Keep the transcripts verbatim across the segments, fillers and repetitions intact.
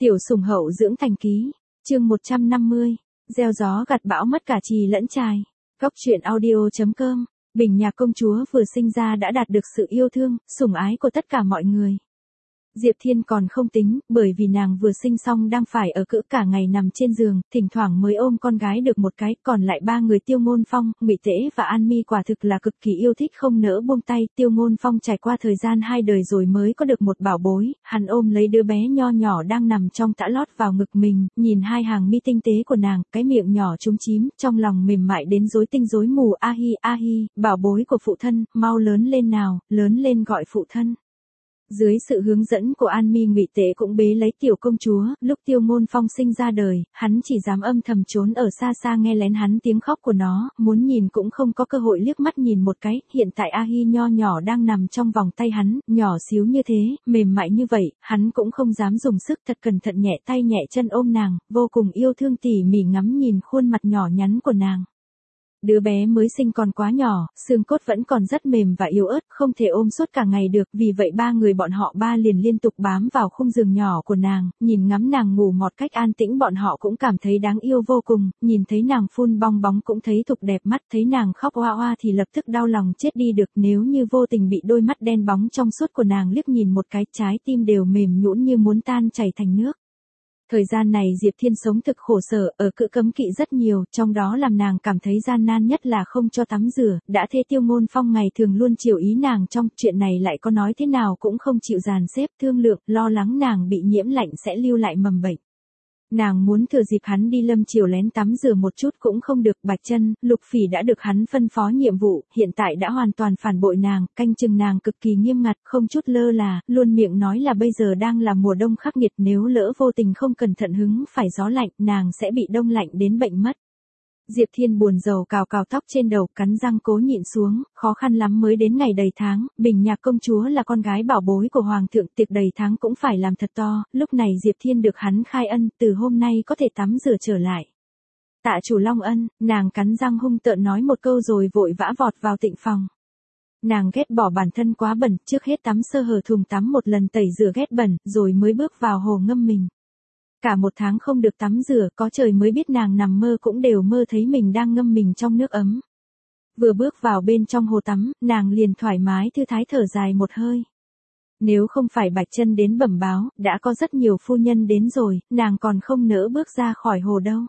Tiểu sủng hậu dưỡng thành ký, chương một trăm năm mươi, gieo gió gặt bão mất cả trì lẫn trài. Góc truyện audio.com, Bình Nhạc công chúa vừa sinh ra đã đạt được sự yêu thương, sủng ái của tất cả mọi người. Diệp Thiên còn không tính, bởi vì nàng vừa sinh xong đang phải ở cữ cả ngày nằm trên giường, thỉnh thoảng mới ôm con gái được một cái, còn lại ba người Tiêu Ngôn Phong, Ngụy Tế và An Mi quả thực là cực kỳ yêu thích không nỡ buông tay. Tiêu Ngôn Phong trải qua thời gian hai đời rồi mới có được một bảo bối, hắn ôm lấy đứa bé nho nhỏ đang nằm trong tã lót vào ngực mình, nhìn hai hàng mi tinh tế của nàng, cái miệng nhỏ chúm chím, trong lòng mềm mại đến rối tinh rối mù. A hi a hi, bảo bối của phụ thân, mau lớn lên nào, lớn lên gọi phụ thân. Dưới sự hướng dẫn của An Mi, Ngụy Tế cũng bế lấy tiểu công chúa, lúc Tiêu Ngôn Phong sinh ra đời, hắn chỉ dám âm thầm trốn ở xa xa nghe lén hắn tiếng khóc của nó, muốn nhìn cũng không có cơ hội liếc mắt nhìn một cái. Hiện tại A Hi nho nhỏ đang nằm trong vòng tay hắn, nhỏ xíu như thế, mềm mại như vậy, hắn cũng không dám dùng sức, thật cẩn thận nhẹ tay nhẹ chân ôm nàng, vô cùng yêu thương tỉ mỉ ngắm nhìn khuôn mặt nhỏ nhắn của nàng. Đứa bé mới sinh còn quá nhỏ, xương cốt vẫn còn rất mềm và yếu ớt, không thể ôm suốt cả ngày được, vì vậy ba người bọn họ ba liền liên tục bám vào khung giường nhỏ của nàng, nhìn ngắm nàng ngủ một cách an tĩnh, bọn họ cũng cảm thấy đáng yêu vô cùng, nhìn thấy nàng phun bong bóng cũng thấy thục đẹp mắt, thấy nàng khóc oa oa thì lập tức đau lòng chết đi được, nếu như vô tình bị đôi mắt đen bóng trong suốt của nàng liếc nhìn một cái, trái tim đều mềm nhũn như muốn tan chảy thành nước. Thời gian này Diệp Thiên sống thực khổ sở, ở cữ cấm kỵ rất nhiều, trong đó làm nàng cảm thấy gian nan nhất là không cho tắm rửa, đã thế Tiêu Ngôn Phong ngày thường luôn chiều ý nàng trong chuyện này lại có nói thế nào cũng không chịu dàn xếp, thương lượng, lo lắng nàng bị nhiễm lạnh sẽ lưu lại mầm bệnh. Nàng muốn thừa dịp hắn đi lâm chiều lén tắm rửa một chút cũng không được. Bạch Chân, Lục Phỉ đã được hắn phân phó nhiệm vụ, hiện tại đã hoàn toàn phản bội nàng, canh chừng nàng cực kỳ nghiêm ngặt, không chút lơ là, luôn miệng nói là bây giờ đang là mùa đông khắc nghiệt, nếu lỡ vô tình không cẩn thận hứng phải gió lạnh, nàng sẽ bị đông lạnh đến bệnh mất. Diệp Thiên buồn rầu cào cào tóc trên đầu, cắn răng cố nhịn xuống, khó khăn lắm mới đến ngày đầy tháng, Bình Nhạc công chúa là con gái bảo bối của hoàng thượng, tiệc đầy tháng cũng phải làm thật to, lúc này Diệp Thiên được hắn khai ân, từ hôm nay có thể tắm rửa trở lại. Tạ chủ long ân, nàng cắn răng hung tợn nói một câu rồi vội vã vọt vào tịnh phòng. Nàng ghét bỏ bản thân quá bẩn, trước hết tắm sơ hở thùng tắm một lần tẩy rửa ghét bẩn, rồi mới bước vào hồ ngâm mình. Cả một tháng không được tắm rửa, có trời mới biết nàng nằm mơ cũng đều mơ thấy mình đang ngâm mình trong nước ấm. Vừa bước vào bên trong hồ tắm, nàng liền thoải mái thư thái thở dài một hơi. Nếu không phải Bạch Chân đến bẩm báo, đã có rất nhiều phu nhân đến rồi, nàng còn không nỡ bước ra khỏi hồ đâu.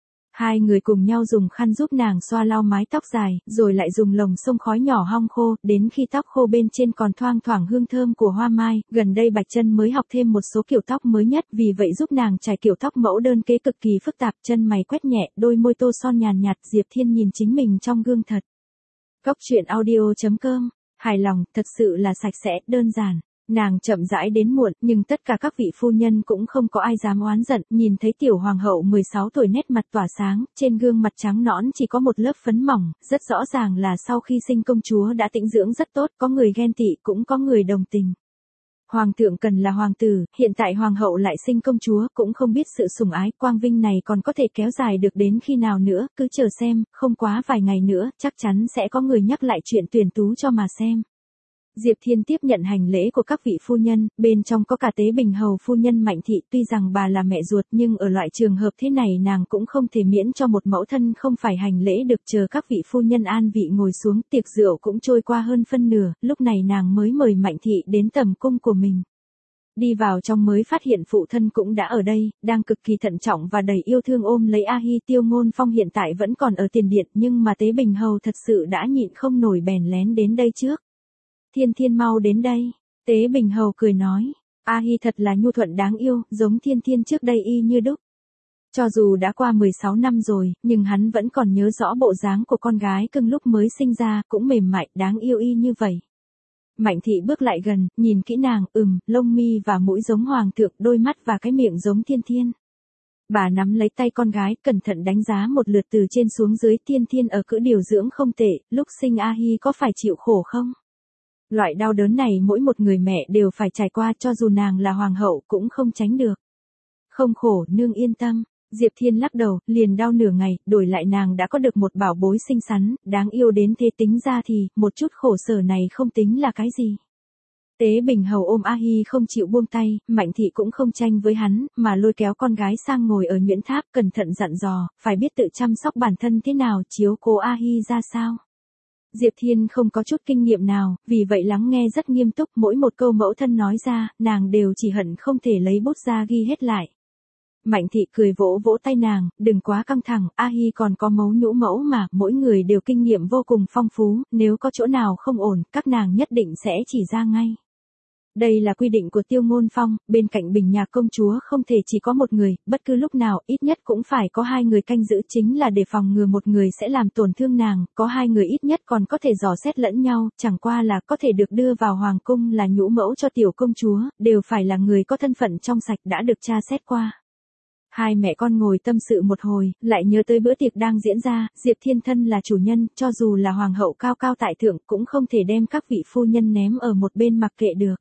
Hai người cùng nhau dùng khăn giúp nàng xoa lau mái tóc dài, rồi lại dùng lồng xông khói nhỏ hong khô, đến khi tóc khô bên trên còn thoang thoảng hương thơm của hoa mai. Gần đây Bạch Chân mới học thêm một số kiểu tóc mới nhất, vì vậy giúp nàng trải kiểu tóc mẫu đơn kế cực kỳ phức tạp, chân mày quét nhẹ, đôi môi tô son nhàn nhạt. Diệp Thiên nhìn chính mình trong gương thật. Góc truyện audio.com, hài lòng, thật sự là sạch sẽ, đơn giản. Nàng chậm rãi đến muộn, nhưng tất cả các vị phu nhân cũng không có ai dám oán giận, nhìn thấy tiểu hoàng hậu mười sáu tuổi nét mặt tỏa sáng, trên gương mặt trắng nõn chỉ có một lớp phấn mỏng, rất rõ ràng là sau khi sinh công chúa đã tĩnh dưỡng rất tốt, có người ghen tị cũng có người đồng tình. Hoàng thượng cần là hoàng tử, hiện tại hoàng hậu lại sinh công chúa, cũng không biết sự sủng ái quang vinh này còn có thể kéo dài được đến khi nào nữa, cứ chờ xem, không quá vài ngày nữa, chắc chắn sẽ có người nhắc lại chuyện tuyển tú cho mà xem. Diệp Thiên tiếp nhận hành lễ của các vị phu nhân, bên trong có cả Tế Bình hầu phu nhân Mạnh Thị, tuy rằng bà là mẹ ruột nhưng ở loại trường hợp thế này nàng cũng không thể miễn cho một mẫu thân không phải hành lễ được. Chờ các vị phu nhân an vị ngồi xuống, tiệc rượu cũng trôi qua hơn phân nửa, lúc này nàng mới mời Mạnh Thị đến tầm cung của mình. Đi vào trong mới phát hiện phụ thân cũng đã ở đây, đang cực kỳ thận trọng và đầy yêu thương ôm lấy A Hi. Tiêu Ngôn Phong hiện tại vẫn còn ở tiền điện, nhưng mà Tế Bình hầu thật sự đã nhịn không nổi bèn lén đến đây trước. Thiên Thiên mau đến đây, Tế Bình hầu cười nói, A Hi thật là nhu thuận đáng yêu, giống Thiên Thiên trước đây y như đúc. Cho dù đã qua mười sáu năm rồi, nhưng hắn vẫn còn nhớ rõ bộ dáng của con gái cưng lúc mới sinh ra, cũng mềm mại, đáng yêu y như vậy. Mạnh Thị bước lại gần, nhìn kỹ nàng, ừm, lông mi và mũi giống hoàng thượng, đôi mắt và cái miệng giống Thiên Thiên. Bà nắm lấy tay con gái, cẩn thận đánh giá một lượt từ trên xuống dưới. Thiên Thiên ở cữ điều dưỡng không tệ, lúc sinh A Hi có phải chịu khổ không? Loại đau đớn này mỗi một người mẹ đều phải trải qua, cho dù nàng là hoàng hậu cũng không tránh được. Không khổ, nương yên tâm. Diệp Thiên lắc đầu, liền đau nửa ngày, đổi lại nàng đã có được một bảo bối xinh xắn, đáng yêu đến thế, tính ra thì, một chút khổ sở này không tính là cái gì. Tế Bình Hầu ôm A Hi không chịu buông tay, Mạnh Thị cũng không tranh với hắn, mà lôi kéo con gái sang ngồi ở Nhuyễn Tháp, cẩn thận dặn dò, phải biết tự chăm sóc bản thân thế nào, chiếu cố A Hi ra sao. Diệp Thiên không có chút kinh nghiệm nào, vì vậy lắng nghe rất nghiêm túc, mỗi một câu mẫu thân nói ra, nàng đều chỉ hận không thể lấy bút ra ghi hết lại. Mạnh Thị cười vỗ vỗ tay nàng, đừng quá căng thẳng, A Hi còn có mấu nhũ mẫu mà, mỗi người đều kinh nghiệm vô cùng phong phú, nếu có chỗ nào không ổn, các nàng nhất định sẽ chỉ ra ngay. Đây là quy định của Tiêu Ngôn Phong, bên cạnh Bình Nhạc công chúa không thể chỉ có một người, bất cứ lúc nào ít nhất cũng phải có hai người canh giữ, chính là để phòng ngừa một người sẽ làm tổn thương nàng, có hai người ít nhất còn có thể dò xét lẫn nhau, chẳng qua là có thể được đưa vào hoàng cung là nhũ mẫu cho tiểu công chúa, đều phải là người có thân phận trong sạch đã được tra xét qua. Hai mẹ con ngồi tâm sự một hồi, lại nhớ tới bữa tiệc đang diễn ra, Diệp Thiên thân là chủ nhân, cho dù là hoàng hậu cao cao tại thượng cũng không thể đem các vị phu nhân ném ở một bên mặc kệ được.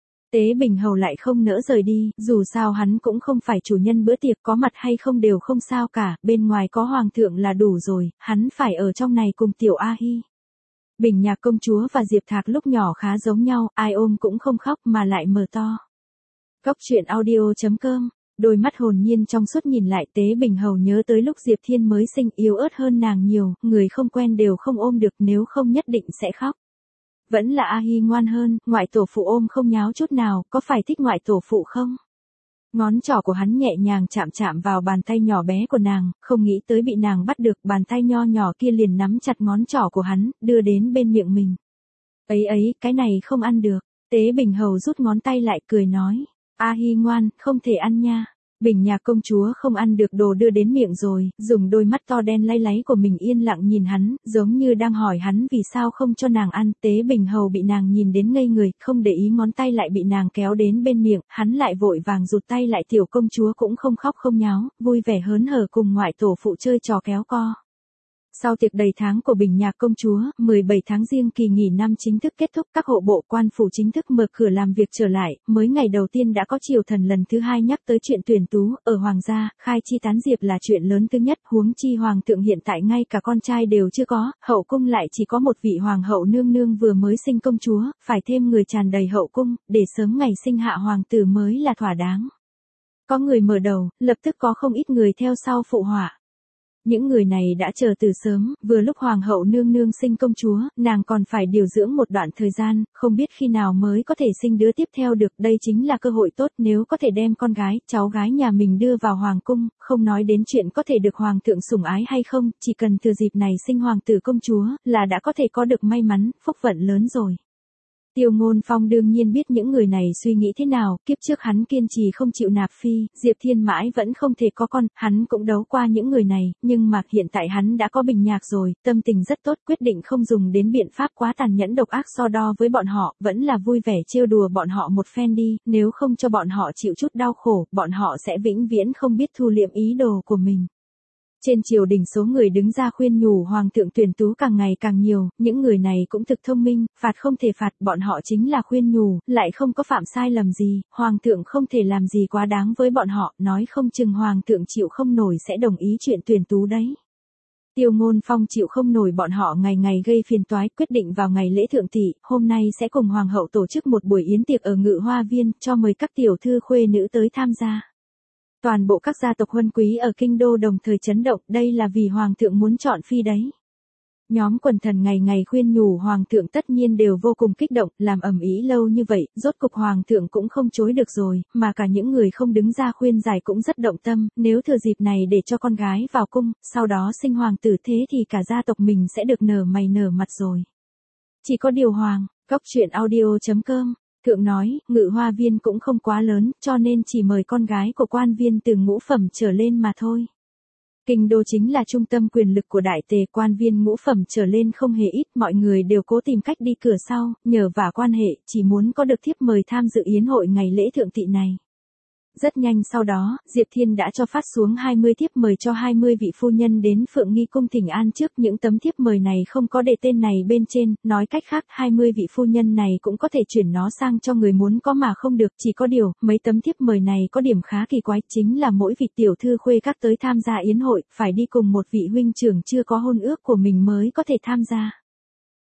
Tế Bình Hầu lại không nỡ rời đi, dù sao hắn cũng không phải chủ nhân bữa tiệc, có mặt hay không đều không sao cả, bên ngoài có hoàng thượng là đủ rồi, hắn phải ở trong này cùng tiểu A Hi. Bình Nhạc công chúa và Diệp Thạc lúc nhỏ khá giống nhau, ai ôm cũng không khóc mà lại mở to. Cốc truyện audio chấm com, đôi mắt hồn nhiên trong suốt nhìn lại Tế Bình Hầu nhớ tới lúc Diệp Thiên mới sinh, yếu ớt hơn nàng nhiều, người không quen đều không ôm được, nếu không nhất định sẽ khóc. Vẫn là A Hi ngoan hơn, ngoại tổ phụ ôm không nháo chút nào, có phải thích ngoại tổ phụ không? Ngón trỏ của hắn nhẹ nhàng chạm chạm vào bàn tay nhỏ bé của nàng, không nghĩ tới bị nàng bắt được, bàn tay nho nhỏ kia liền nắm chặt ngón trỏ của hắn, đưa đến bên miệng mình. Ấy ấy, cái này không ăn được. Tế Bình Hầu rút ngón tay lại cười nói, A Hi ngoan, không thể ăn nha. Bình Nhạc công chúa không ăn được đồ đưa đến miệng rồi, dùng đôi mắt to đen láy láy của mình yên lặng nhìn hắn, giống như đang hỏi hắn vì sao không cho nàng ăn. Tế Bình Hầu bị nàng nhìn đến ngây người, không để ý ngón tay lại bị nàng kéo đến bên miệng, hắn lại vội vàng rụt tay lại, tiểu công chúa cũng không khóc không nháo, vui vẻ hớn hở cùng ngoại tổ phụ chơi trò kéo co. Sau tiệc đầy tháng của Bình Nhạc công chúa, mười bảy tháng Giêng kỳ nghỉ năm chính thức kết thúc, các hộ bộ quan phủ chính thức mở cửa làm việc trở lại, mới ngày đầu tiên đã có triều thần lần thứ hai nhắc tới chuyện tuyển tú, ở hoàng gia, khai chi tán diệp là chuyện lớn thứ nhất, huống chi hoàng thượng hiện tại ngay cả con trai đều chưa có, hậu cung lại chỉ có một vị hoàng hậu nương nương vừa mới sinh công chúa, phải thêm người tràn đầy hậu cung, để sớm ngày sinh hạ hoàng tử mới là thỏa đáng. Có người mở đầu, lập tức có không ít người theo sau phụ họa. Những người này đã chờ từ sớm, vừa lúc hoàng hậu nương nương sinh công chúa, nàng còn phải điều dưỡng một đoạn thời gian, không biết khi nào mới có thể sinh đứa tiếp theo được, đây chính là cơ hội tốt, nếu có thể đem con gái, cháu gái nhà mình đưa vào hoàng cung, không nói đến chuyện có thể được hoàng thượng sủng ái hay không, chỉ cần thừa dịp này sinh hoàng tử công chúa, là đã có thể có được may mắn, phúc vận lớn rồi. Tiêu Ngôn Phong đương nhiên biết những người này suy nghĩ thế nào, kiếp trước hắn kiên trì không chịu nạp phi, Diệp Thiên mãi vẫn không thể có con, hắn cũng đấu qua những người này, nhưng mà hiện tại hắn đã có Bình Nhạc rồi, tâm tình rất tốt, quyết định không dùng đến biện pháp quá tàn nhẫn độc ác so đo với bọn họ, vẫn là vui vẻ trêu đùa bọn họ một phen đi, nếu không cho bọn họ chịu chút đau khổ, bọn họ sẽ vĩnh viễn không biết thu liệm ý đồ của mình. Trên triều đình số người đứng ra khuyên nhủ hoàng thượng tuyển tú càng ngày càng nhiều, những người này cũng thực thông minh, phạt không thể phạt, bọn họ chính là khuyên nhủ, lại không có phạm sai lầm gì, hoàng thượng không thể làm gì quá đáng với bọn họ, nói không chừng hoàng thượng chịu không nổi sẽ đồng ý chuyện tuyển tú đấy. Tiêu Ngôn Phong chịu không nổi bọn họ ngày ngày gây phiền toái, quyết định vào ngày lễ thượng thị, hôm nay sẽ cùng hoàng hậu tổ chức một buổi yến tiệc ở Ngự Hoa Viên, cho mời các tiểu thư khuê nữ tới tham gia. Toàn bộ các gia tộc huân quý ở kinh đô đồng thời chấn động, đây là vì hoàng thượng muốn chọn phi đấy. Nhóm quần thần ngày ngày khuyên nhủ hoàng thượng tất nhiên đều vô cùng kích động, làm ầm ĩ lâu như vậy, rốt cục hoàng thượng cũng không chối được rồi, mà cả những người không đứng ra khuyên giải cũng rất động tâm, nếu thừa dịp này để cho con gái vào cung, sau đó sinh hoàng tử thế thì cả gia tộc mình sẽ được nở mày nở mặt rồi. Chỉ có điều hoàng, cốc truyện audio chấm com thượng nói, Ngự Hoa Viên cũng không quá lớn, cho nên chỉ mời con gái của quan viên từ ngũ phẩm trở lên mà thôi. Kinh đô chính là trung tâm quyền lực của đại tề, quan viên ngũ phẩm trở lên không hề ít, mọi người đều cố tìm cách đi cửa sau, nhờ vả quan hệ, chỉ muốn có được thiếp mời tham dự yến hội ngày lễ thượng thị này. Rất nhanh sau đó, Diệp Thiên đã cho phát xuống hai mươi thiếp mời cho hai mươi vị phu nhân đến Phượng Nghi cung thỉnh an trước, những tấm thiếp mời này không có đề tên này bên trên, nói cách khác hai mươi vị phu nhân này cũng có thể chuyển nó sang cho người muốn có mà không được, chỉ có điều, mấy tấm thiếp mời này có điểm khá kỳ quái, chính là mỗi vị tiểu thư khuê các tới tham gia yến hội, phải đi cùng một vị huynh trưởng chưa có hôn ước của mình mới có thể tham gia.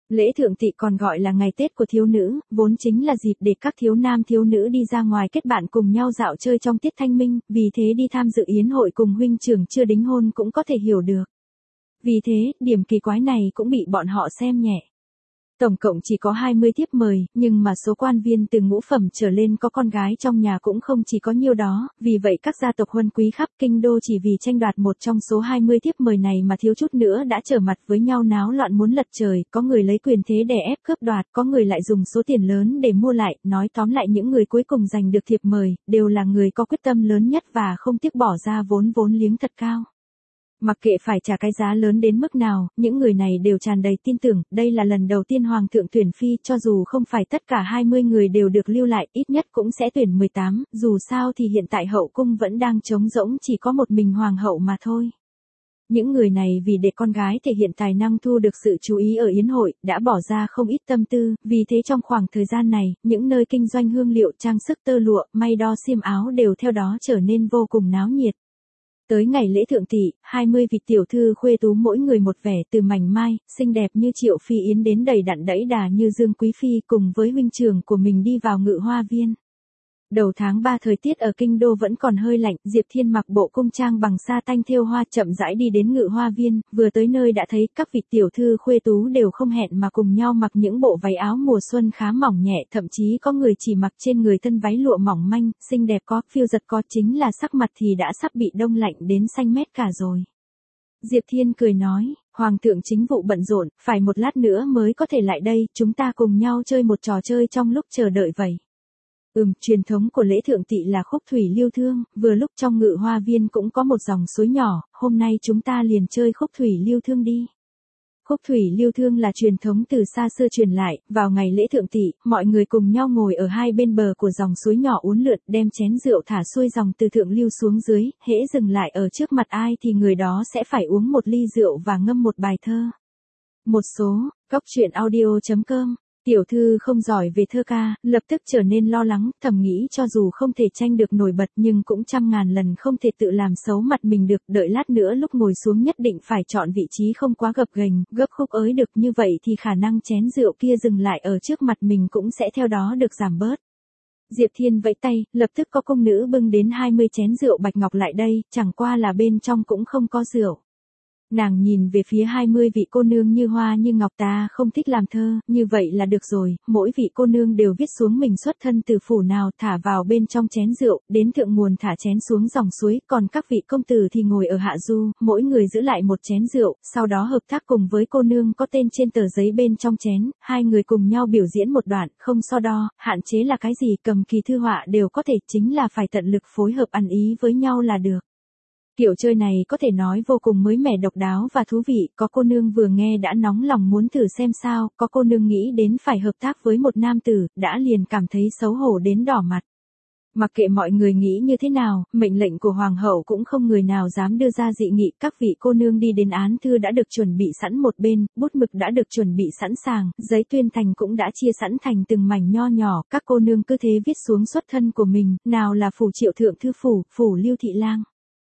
Lễ thượng tỵ còn gọi là ngày Tết của thiếu nữ, vốn chính là dịp để các thiếu nam thiếu nữ đi ra ngoài kết bạn cùng nhau dạo chơi trong tiết thanh minh, vì thế đi tham dự yến hội cùng huynh trưởng chưa đính hôn cũng có thể hiểu được. Vì thế, điểm kỳ quái này cũng bị bọn họ xem nhẹ. Tổng cộng chỉ có hai mươi thiếp mời, nhưng mà số quan viên từ ngũ phẩm trở lên có con gái trong nhà cũng không chỉ có nhiêu đó, vì vậy các gia tộc huân quý khắp kinh đô chỉ vì tranh đoạt một trong số hai mươi thiếp mời này mà thiếu chút nữa đã trở mặt với nhau náo loạn muốn lật trời, có người lấy quyền thế đè ép cướp đoạt, có người lại dùng số tiền lớn để mua lại, nói tóm lại những người cuối cùng giành được thiệp mời, đều là người có quyết tâm lớn nhất và không tiếc bỏ ra vốn vốn liếng thật cao. Mặc kệ phải trả cái giá lớn đến mức nào, những người này đều tràn đầy tin tưởng, đây là lần đầu tiên Hoàng thượng tuyển phi, cho dù không phải tất cả hai mươi người đều được lưu lại, ít nhất cũng sẽ tuyển mười tám, dù sao thì hiện tại hậu cung vẫn đang trống rỗng chỉ có một mình Hoàng hậu mà thôi. Những người này vì để con gái thể hiện tài năng thu được sự chú ý ở yến hội, đã bỏ ra không ít tâm tư, vì thế trong khoảng thời gian này, những nơi kinh doanh hương liệu, trang sức tơ lụa, may đo xiêm áo đều theo đó trở nên vô cùng náo nhiệt. Tới ngày lễ thượng tỵ, hai mươi vị tiểu thư khuê tú mỗi người một vẻ, từ mảnh mai, xinh đẹp như Triệu Phi Yến đến đầy đặn đẫy đà như Dương Quý Phi, cùng với huynh trưởng của mình đi vào Ngự Hoa Viên. Đầu tháng ba thời tiết ở kinh đô vẫn còn hơi lạnh, Diệp Thiên mặc bộ cung trang bằng sa tanh thêu hoa chậm rãi đi đến Ngự Hoa Viên, vừa tới nơi đã thấy các vị tiểu thư khuê tú đều không hẹn mà cùng nhau mặc những bộ váy áo mùa xuân khá mỏng nhẹ, thậm chí có người chỉ mặc trên người thân váy lụa mỏng manh, xinh đẹp có, phiêu giật có, chính là sắc mặt thì đã sắp bị đông lạnh đến xanh mét cả rồi. Diệp Thiên cười nói, Hoàng thượng chính vụ bận rộn, phải một lát nữa mới có thể lại đây, chúng ta cùng nhau chơi một trò chơi trong lúc chờ đợi vậy. Ừm, truyền thống của lễ thượng tỵ là khúc thủy lưu thương, vừa lúc trong Ngự Hoa Viên cũng có một dòng suối nhỏ, hôm nay chúng ta liền chơi khúc thủy lưu thương đi. Khúc thủy lưu thương là truyền thống từ xa xưa truyền lại, vào ngày lễ thượng tỵ, mọi người cùng nhau ngồi ở hai bên bờ của dòng suối nhỏ uốn lượn, đem chén rượu thả xuôi dòng từ thượng lưu xuống dưới, hễ dừng lại ở trước mặt ai thì người đó sẽ phải uống một ly rượu và ngâm một bài thơ. Một số, góc truyện audio chấm com. Tiểu thư không giỏi về thơ ca, lập tức trở nên lo lắng, thầm nghĩ cho dù không thể tranh được nổi bật nhưng cũng trăm ngàn lần không thể tự làm xấu mặt mình được, đợi lát nữa lúc ngồi xuống nhất định phải chọn vị trí không quá gập ghềnh, gấp khúc ới được, như vậy thì khả năng chén rượu kia dừng lại ở trước mặt mình cũng sẽ theo đó được giảm bớt. Diệp Thiên vẫy tay, lập tức có công nữ bưng đến hai mươi chén rượu bạch ngọc lại đây, chẳng qua là bên trong cũng không có rượu. Nàng nhìn về phía hai mươi vị cô nương như hoa như ngọc, ta không thích làm thơ, như vậy là được rồi, mỗi vị cô nương đều viết xuống mình xuất thân từ phủ nào, thả vào bên trong chén rượu, đến thượng nguồn thả chén xuống dòng suối, còn các vị công tử thì ngồi ở hạ du, mỗi người giữ lại một chén rượu, sau đó hợp tác cùng với cô nương có tên trên tờ giấy bên trong chén, hai người cùng nhau biểu diễn một đoạn, không so đo, hạn chế là cái gì, cầm kỳ thư họa đều có thể, chính là phải tận lực phối hợp ăn ý với nhau là được. Kiểu chơi này có thể nói vô cùng mới mẻ độc đáo và thú vị, có cô nương vừa nghe đã nóng lòng muốn thử xem sao, có cô nương nghĩ đến phải hợp tác với một nam tử, đã liền cảm thấy xấu hổ đến đỏ mặt. Mặc kệ mọi người nghĩ như thế nào, mệnh lệnh của Hoàng hậu cũng không người nào dám đưa ra dị nghị, các vị cô nương đi đến án thư đã được chuẩn bị sẵn một bên, bút mực đã được chuẩn bị sẵn sàng, giấy tuyên thành cũng đã chia sẵn thành từng mảnh nho nhỏ, các cô nương cứ thế viết xuống xuất thân của mình, nào là phủ Triệu thượng thư phủ, phủ Lưu thị lang.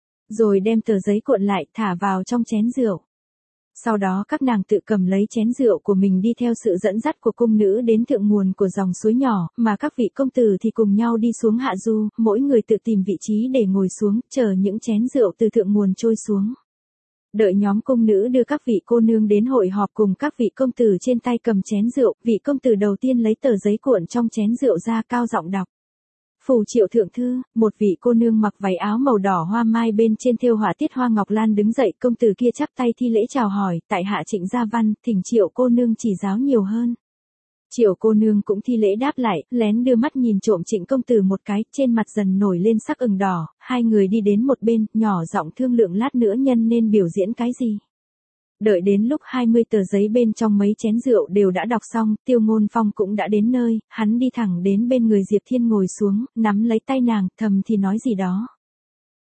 Rồi đem tờ giấy cuộn lại, thả vào trong chén rượu. Sau đó các nàng tự cầm lấy chén rượu của mình đi theo sự dẫn dắt của cung nữ đến thượng nguồn của dòng suối nhỏ, mà các vị công tử thì cùng nhau đi xuống hạ du, mỗi người tự tìm vị trí để ngồi xuống, chờ những chén rượu từ thượng nguồn trôi xuống. Đợi nhóm cung nữ đưa các vị cô nương đến hội họp cùng các vị công tử trên tay cầm chén rượu, vị công tử đầu tiên lấy tờ giấy cuộn trong chén rượu ra cao giọng đọc. Phủ Triệu thượng thư, một vị cô nương mặc váy áo màu đỏ hoa mai bên trên thêu họa tiết hoa ngọc lan đứng dậy, công tử kia chắp tay thi lễ chào hỏi, tại hạ Trịnh Gia Văn, thỉnh Triệu cô nương chỉ giáo nhiều hơn. Triệu cô nương cũng thi lễ đáp lại, lén đưa mắt nhìn trộm Trịnh công tử một cái, trên mặt dần nổi lên sắc ửng đỏ, hai người đi đến một bên, nhỏ giọng thương lượng lát nữa nhân nên biểu diễn cái gì. Đợi đến lúc hai mươi tờ giấy bên trong mấy chén rượu đều đã đọc xong, Tiêu Ngôn Phong cũng đã đến nơi, hắn đi thẳng đến bên người Diệp Thiên ngồi xuống, nắm lấy tay nàng, thầm thì nói gì đó.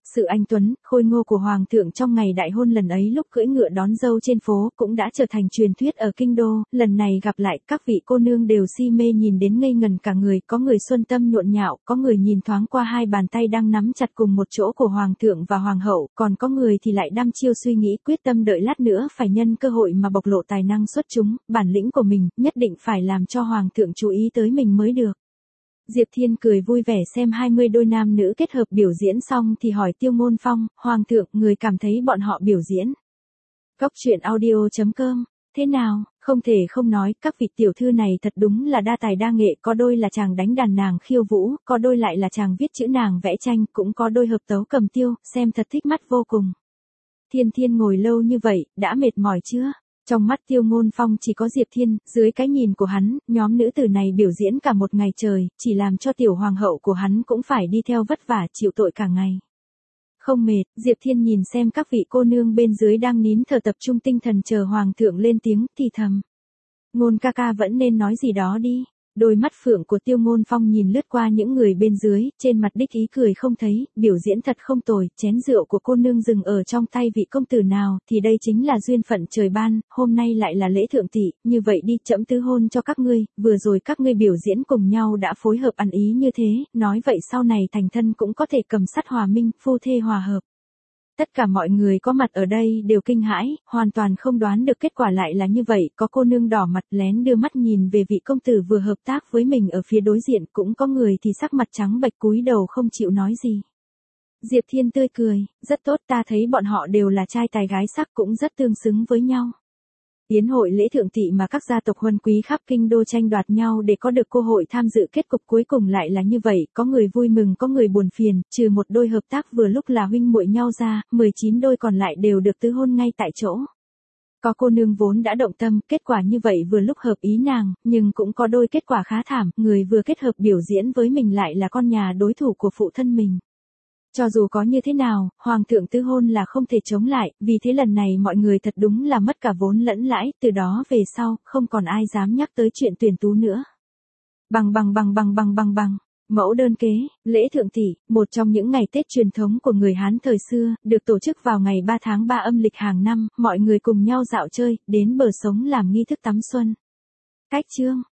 Sự anh tuấn, khôi ngô của hoàng thượng trong ngày đại hôn lần ấy lúc cưỡi ngựa đón dâu trên phố cũng đã trở thành truyền thuyết ở kinh đô, lần này gặp lại các vị cô nương đều si mê nhìn đến ngây ngần cả người, có người xuân tâm nhộn nhạo, có người nhìn thoáng qua hai bàn tay đang nắm chặt cùng một chỗ của hoàng thượng và hoàng hậu, còn có người thì lại đăm chiêu suy nghĩ quyết tâm đợi lát nữa phải nhân cơ hội mà bộc lộ tài năng xuất chúng, bản lĩnh của mình, nhất định phải làm cho hoàng thượng chú ý tới mình mới được. Diệp Thiên cười vui vẻ xem hai mươi đôi nam nữ kết hợp biểu diễn xong thì hỏi Tiêu Ngôn Phong, Hoàng thượng, người cảm thấy bọn họ biểu diễn. Góc truyện audio chấm com, thế nào, không thể không nói, các vị tiểu thư này thật đúng là đa tài đa nghệ, có đôi là chàng đánh đàn nàng khiêu vũ, có đôi lại là chàng viết chữ nàng vẽ tranh, cũng có đôi hợp tấu cầm tiêu, xem thật thích mắt vô cùng. Thiên Thiên ngồi lâu như vậy, đã mệt mỏi chưa? Trong mắt Tiêu Ngôn Phong chỉ có Diệp Thiên, dưới cái nhìn của hắn, nhóm nữ tử này biểu diễn cả một ngày trời, chỉ làm cho tiểu hoàng hậu của hắn cũng phải đi theo vất vả chịu tội cả ngày. Không mệt, Diệp Thiên nhìn xem các vị cô nương bên dưới đang nín thở tập trung tinh thần chờ hoàng thượng lên tiếng, thì thầm. Ngôn ca ca vẫn nên nói gì đó đi. Đôi mắt phượng của Tiêu Ngôn Phong nhìn lướt qua những người bên dưới, trên mặt đích ý cười không thấy, biểu diễn thật không tồi, chén rượu của cô nương dừng ở trong tay vị công tử nào, thì đây chính là duyên phận trời ban, hôm nay lại là lễ thượng tỷ, như vậy đi, trẫm tứ hôn cho các ngươi, vừa rồi các ngươi biểu diễn cùng nhau đã phối hợp ăn ý như thế, nói vậy sau này thành thân cũng có thể cầm sắt hòa minh, phu thê hòa hợp. Tất cả mọi người có mặt ở đây đều kinh hãi, hoàn toàn không đoán được kết quả lại là như vậy, có cô nương đỏ mặt lén đưa mắt nhìn về vị công tử vừa hợp tác với mình ở phía đối diện, cũng có người thì sắc mặt trắng bệch cúi đầu không chịu nói gì. Diệp Thiên tươi cười, rất tốt, ta thấy bọn họ đều là trai tài gái sắc cũng rất tương xứng với nhau. Yến hội lễ thượng tỷ mà các gia tộc huân quý khắp kinh đô tranh đoạt nhau để có được cơ hội tham dự, kết cục cuối cùng lại là như vậy, có người vui mừng có người buồn phiền, trừ một đôi hợp tác vừa lúc là huynh muội nhau ra, mười chín đôi còn lại đều được tứ hôn ngay tại chỗ. Có cô nương vốn đã động tâm, kết quả như vậy vừa lúc hợp ý nàng, nhưng cũng có đôi kết quả khá thảm, người vừa kết hợp biểu diễn với mình lại là con nhà đối thủ của phụ thân mình. Cho dù có như thế nào, hoàng thượng tứ hôn là không thể chống lại, vì thế lần này mọi người thật đúng là mất cả vốn lẫn lãi, từ đó về sau, không còn ai dám nhắc tới chuyện tuyển tú nữa. Bằng bằng bằng bằng bằng bằng bằng, mẫu đơn kế, lễ thượng tỷ, một trong những ngày Tết truyền thống của người Hán thời xưa, được tổ chức vào ngày ba tháng ba âm lịch hàng năm, mọi người cùng nhau dạo chơi, đến bờ sống làm nghi thức tắm xuân. Cách chương